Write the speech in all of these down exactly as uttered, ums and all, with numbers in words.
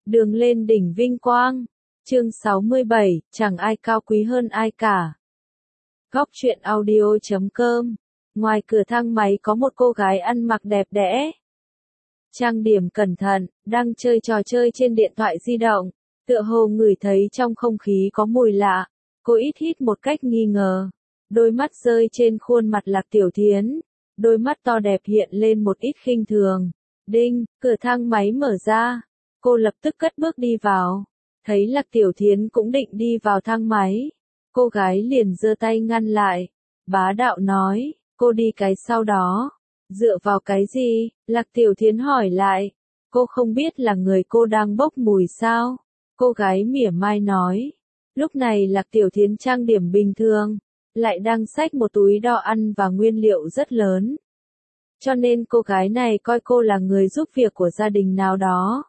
Đường lên đỉnh vinh quang. Chương sáu mươi bảy, chẳng ai cao quý hơn ai cả. Góc truyện audio chấm com. Ngoài cửa thang máy có một cô gái ăn mặc đẹp đẽ, trang điểm cẩn thận, đang chơi trò chơi trên điện thoại di động, tựa hồ ngửi thấy trong không khí có mùi lạ. Cô ít hít một cách nghi ngờ, đôi mắt rơi trên khuôn mặt Lạc Tiểu Thiến, đôi mắt to đẹp hiện lên một ít khinh thường. Đinh, cửa thang máy mở ra, cô lập tức cất bước đi vào, thấy Lạc Tiểu Thiến cũng định đi vào thang máy, cô gái liền giơ tay ngăn lại, bá đạo nói, cô đi cái sau đó. Dựa vào cái gì? Lạc Tiểu Thiến hỏi lại. Cô không biết là người cô đang bốc mùi sao? Cô gái mỉa mai nói. Lúc này Lạc Tiểu Thiến trang điểm bình thường, lại đang xách một túi đo ăn và nguyên liệu rất lớn. Cho nên cô gái này coi cô là người giúp việc của gia đình nào đó.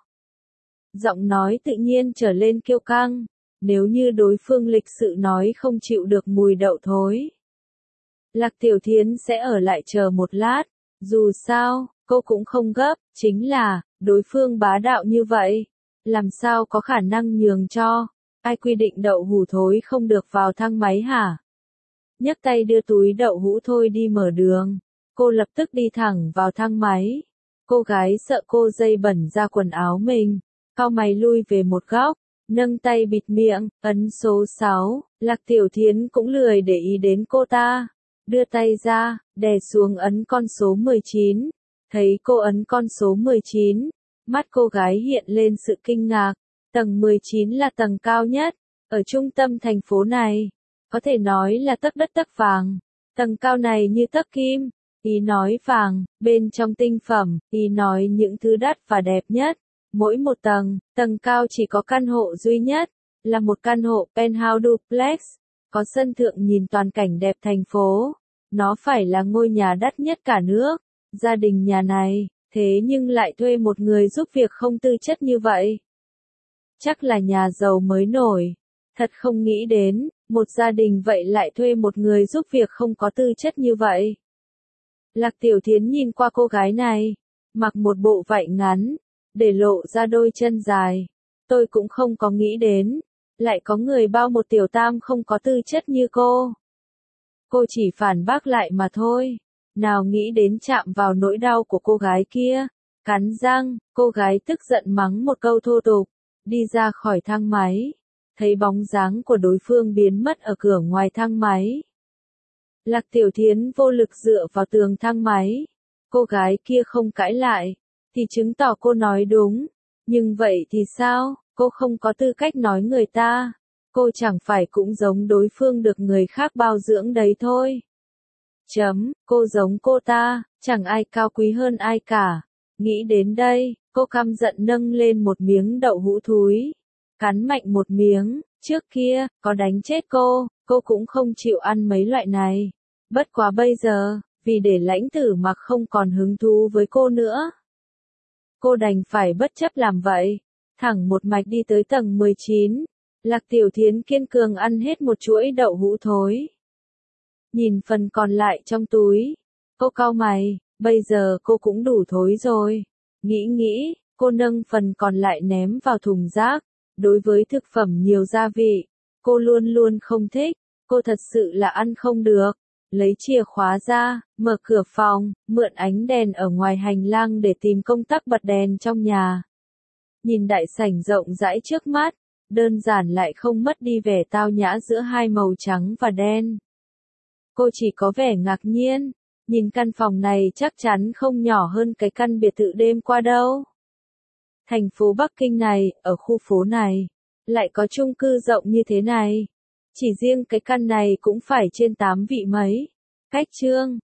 Giọng nói tự nhiên trở lên kiêu căng, nếu như đối phương lịch sự nói không chịu được mùi đậu thối. Lạc Tiểu Thiến sẽ ở lại chờ một lát. Dù sao, cô cũng không gấp, chính là, đối phương bá đạo như vậy, làm sao có khả năng nhường cho, ai quy định đậu hũ thối không được vào thang máy hả? Nhấc tay đưa túi đậu hũ thôi đi mở đường, cô lập tức đi thẳng vào thang máy. Cô gái sợ cô dây bẩn ra quần áo mình, cau mày lui về một góc, nâng tay bịt miệng, ấn số sáu, Lạc Tiểu Thiến cũng lười để ý đến cô ta. Đưa tay ra, đè xuống ấn con số mười chín. Thấy cô ấn con số mười chín, mắt cô gái hiện lên sự kinh ngạc. Tầng mười chín là tầng cao nhất, ở trung tâm thành phố này. Có thể nói là tấc đất tấc vàng. Tầng cao này như tấc kim. Ý nói vàng, bên trong tinh phẩm, ý nói những thứ đắt và đẹp nhất. Mỗi một tầng, tầng cao chỉ có căn hộ duy nhất, là một căn hộ penthouse duplex. Có sân thượng nhìn toàn cảnh đẹp thành phố. Nó phải là ngôi nhà đắt nhất cả nước. Gia đình nhà này, thế nhưng lại thuê một người giúp việc không tư chất như vậy. Chắc là nhà giàu mới nổi. Thật không nghĩ đến, một gia đình vậy lại thuê một người giúp việc không có tư chất như vậy. Lạc Tiểu Thiến nhìn qua cô gái này, mặc một bộ vải ngắn, để lộ ra đôi chân dài. Tôi cũng không có nghĩ đến, lại có người bao một tiểu tam không có tư chất như cô. Cô chỉ phản bác lại mà thôi. Nào nghĩ đến chạm vào nỗi đau của cô gái kia. Cắn răng, cô gái tức giận mắng một câu thô tục, đi ra khỏi thang máy. Thấy bóng dáng của đối phương biến mất ở cửa ngoài thang máy. Lạc Tiểu Thiến vô lực dựa vào tường thang máy. Cô gái kia không cãi lại, thì chứng tỏ cô nói đúng. Nhưng vậy thì sao? Cô không có tư cách nói người ta. Cô chẳng phải cũng giống đối phương được người khác bao dưỡng đấy thôi. Chấm, cô giống cô ta, chẳng ai cao quý hơn ai cả. Nghĩ đến đây, cô căm giận nâng lên một miếng đậu hũ thúi. Cắn mạnh một miếng, trước kia, có đánh chết cô, cô cũng không chịu ăn mấy loại này. Bất quá bây giờ, vì để lãnh tử mặc không còn hứng thú với cô nữa. Cô đành phải bất chấp làm vậy, thẳng một mạch đi tới tầng mười chín. Lạc Tiểu Thiến kiên cường ăn hết một chuỗi đậu hũ thối. Nhìn phần còn lại trong túi, cô cau mày, bây giờ cô cũng đủ thối rồi. Nghĩ nghĩ, cô nâng phần còn lại ném vào thùng rác. Đối với thực phẩm nhiều gia vị, cô luôn luôn không thích, cô thật sự là ăn không được. Lấy chìa khóa ra, mở cửa phòng, mượn ánh đèn ở ngoài hành lang để tìm công tắc bật đèn trong nhà. Nhìn đại sảnh rộng rãi trước mắt, đơn giản lại không mất đi vẻ tao nhã giữa hai màu trắng và đen. Cô chỉ có vẻ ngạc nhiên, nhìn căn phòng này chắc chắn không nhỏ hơn cái căn biệt thự đêm qua đâu. Thành phố Bắc Kinh này, ở khu phố này, lại có chung cư rộng như thế này. Chỉ riêng cái căn này cũng phải trên tám vị mấy. Cách chương